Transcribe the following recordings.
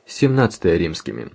17 римскими.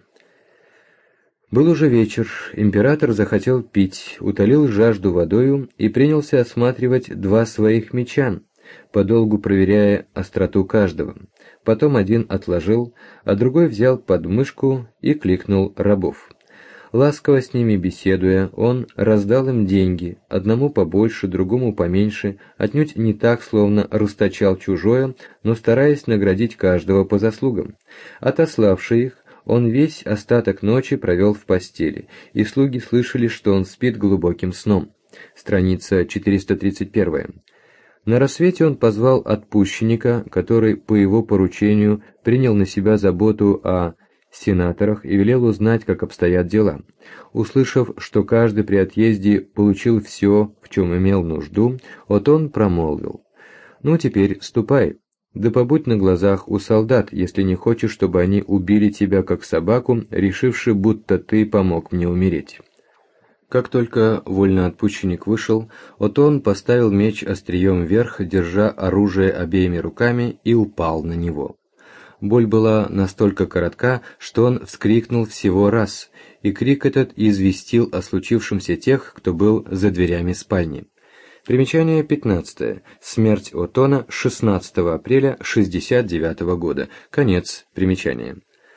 Был уже вечер, император захотел пить, утолил жажду водою и принялся осматривать два своих меча, подолгу проверяя остроту каждого. Потом один отложил, а другой взял под мышку и кликнул рабов. Ласково с ними беседуя, он раздал им деньги, одному побольше, другому поменьше, отнюдь не так, словно расточал чужое, но стараясь наградить каждого по заслугам. Отославши их, он весь остаток ночи провел в постели, и слуги слышали, что он спит глубоким сном. Страница 431. На рассвете он позвал отпущенника, который по его поручению принял на себя заботу о сенаторах и велел узнать, как обстоят дела. Услышав, что каждый при отъезде получил все, в чем имел нужду, Отон промолвил: «Ну, теперь ступай, да побудь на глазах у солдат, если не хочешь, чтобы они убили тебя как собаку, решивши, будто ты помог мне умереть». Как только вольноотпущенник вышел, Отон поставил меч острием вверх, держа оружие обеими руками, и упал на него. Боль была настолько коротка, что он вскрикнул всего раз, и крик этот известил о случившемся тех, кто был за дверями спальни. Примечание 15. Смерть Отона 16 апреля 69 года. Конец примечания.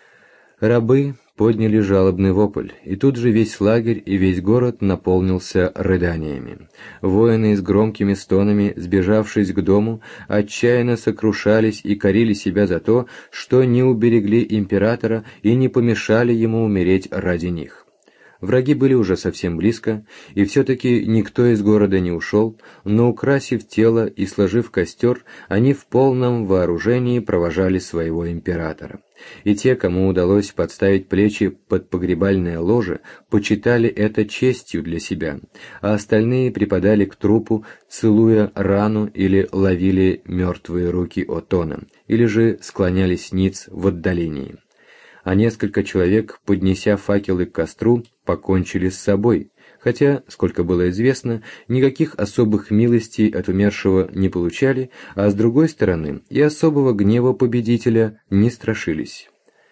Рабы подняли жалобный вопль, и тут же весь лагерь и весь город наполнился рыданиями. Воины с громкими стонами, сбежавшись к дому, отчаянно сокрушались и корили себя за то, что не уберегли императора и не помешали ему умереть ради них. Враги были уже совсем близко, и все-таки никто из города не ушел, но, украсив тело и сложив костер, они в полном вооружении провожали своего императора. И те, кому удалось подставить плечи под погребальное ложе, почитали это честью для себя, а остальные припадали к трупу, целуя рану или ловили мертвые руки Отона, или же склонялись ниц в отдалении. А несколько человек, поднеся факелы к костру, покончили с собой, хотя, сколько было известно, никаких особых милостей от умершего не получали, а с другой стороны и особого гнева победителя не страшились.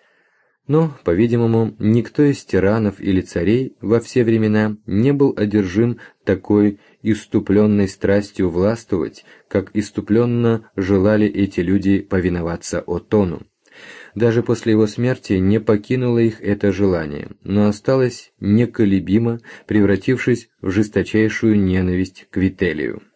Но, по-видимому, никто из тиранов или царей во все времена не был одержим такой исступленной страстью властвовать, как исступленно желали эти люди повиноваться Отону. Даже после его смерти не покинуло их это желание, но осталось неколебимо, превратившись в жесточайшую ненависть к Вителию.